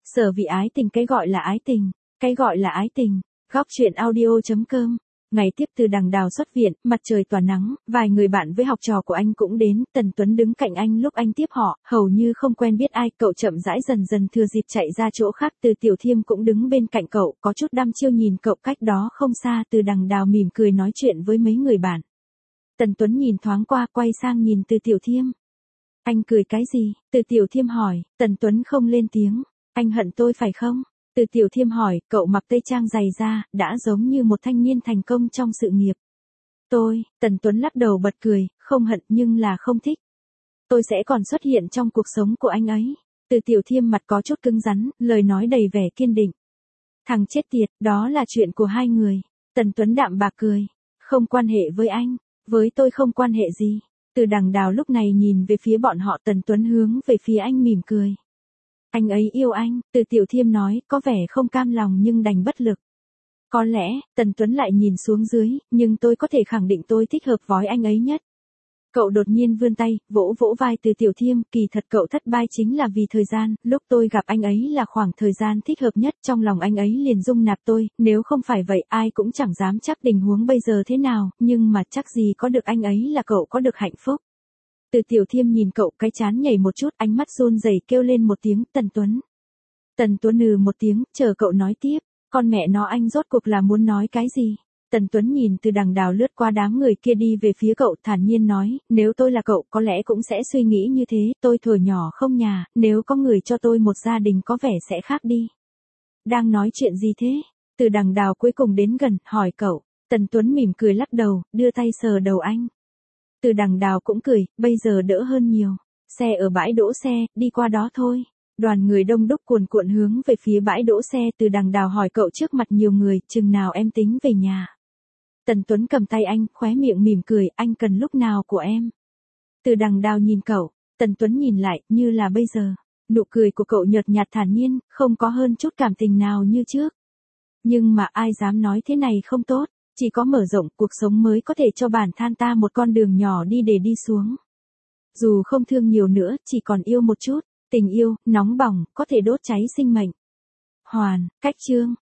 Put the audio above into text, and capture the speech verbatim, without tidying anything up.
Sở Vị ái tình, cái gọi là ái tình, cái gọi là ái tình. Góc truyện audio chấm com. Ngày tiếp Từ Đằng Đào xuất viện, mặt trời tỏa nắng, vài người bạn với học trò của anh cũng đến, Tần Tuấn đứng cạnh anh lúc anh tiếp họ, hầu như không quen biết ai, cậu chậm rãi dần dần thừa dịp chạy ra chỗ khác, Từ Tiểu Thiêm cũng đứng bên cạnh cậu, có chút đăm chiêu nhìn cậu. Cách đó không xa, Từ Đằng Đào mỉm cười nói chuyện với mấy người bạn. Tần Tuấn nhìn thoáng qua, quay sang nhìn Từ Tiểu Thiêm. Anh cười cái gì? Từ Tiểu Thiêm hỏi. Tần Tuấn không lên tiếng. Anh hận tôi phải không? Từ Tiểu Thiêm hỏi, cậu mặc tây trang dày da, đã giống như một thanh niên thành công trong sự nghiệp. Tôi, Tần Tuấn lắc đầu bật cười, không hận nhưng là không thích. Tôi sẽ còn xuất hiện trong cuộc sống của anh ấy. Từ Tiểu Thiêm mặt có chút cứng rắn, lời nói đầy vẻ kiên định. Thằng chết tiệt, đó là chuyện của hai người. Tần Tuấn đạm bạc cười. Không quan hệ với anh, với tôi không quan hệ gì. Từ Đằng Đào lúc này nhìn về phía bọn họ, Tần Tuấn hướng về phía anh mỉm cười. Anh ấy yêu anh, Từ Tiểu Thiêm nói, có vẻ không cam lòng nhưng đành bất lực. Có lẽ, Tần Tuấn lại nhìn xuống dưới, nhưng tôi có thể khẳng định tôi thích hợp với anh ấy nhất. Cậu đột nhiên vươn tay, vỗ vỗ vai Từ Tiểu Thiêm, kỳ thật cậu thất bại chính là vì thời gian, lúc tôi gặp anh ấy là khoảng thời gian thích hợp nhất, trong lòng anh ấy liền dung nạp tôi, nếu không phải vậy ai cũng chẳng dám chắc tình huống bây giờ thế nào, nhưng mà chắc gì có được anh ấy là cậu có được hạnh phúc. Từ Tiểu Thiêm nhìn cậu, cái trán nhảy một chút, ánh mắt run rẩy kêu lên một tiếng, Tần Tuấn. Tần Tuấn ừ một tiếng, chờ cậu nói tiếp, con mẹ nó anh rốt cuộc là muốn nói cái gì? Tần Tuấn nhìn Từ Đằng Đào lướt qua đám người kia đi về phía cậu, thản nhiên nói, nếu tôi là cậu có lẽ cũng sẽ suy nghĩ như thế, tôi thuở nhỏ không nhà, nếu có người cho tôi một gia đình có vẻ sẽ khác đi. Đang nói chuyện gì thế? Từ Đằng Đào cuối cùng đến gần, hỏi cậu. Tần Tuấn mỉm cười lắc đầu, đưa tay sờ đầu anh. Từ Đằng Đào cũng cười, bây giờ đỡ hơn nhiều. Xe ở bãi đỗ xe, đi qua đó thôi. Đoàn người đông đúc cuồn cuộn hướng về phía bãi đỗ xe, Từ Đằng Đào hỏi cậu trước mặt nhiều người, chừng nào em tính về nhà. Tần Tuấn cầm tay anh, khóe miệng mỉm cười, anh cần lúc nào của em. Từ Đằng Đào nhìn cậu, Tần Tuấn nhìn lại, như là bây giờ. Nụ cười của cậu nhợt nhạt thản nhiên, không có hơn chút cảm tình nào như trước. Nhưng mà ai dám nói thế này không tốt. Chỉ có mở rộng cuộc sống mới có thể cho bản thân ta một con đường nhỏ đi để đi xuống. Dù không thương nhiều nữa, chỉ còn yêu một chút, tình yêu, nóng bỏng, có thể đốt cháy sinh mệnh. Hoàn, cách chương.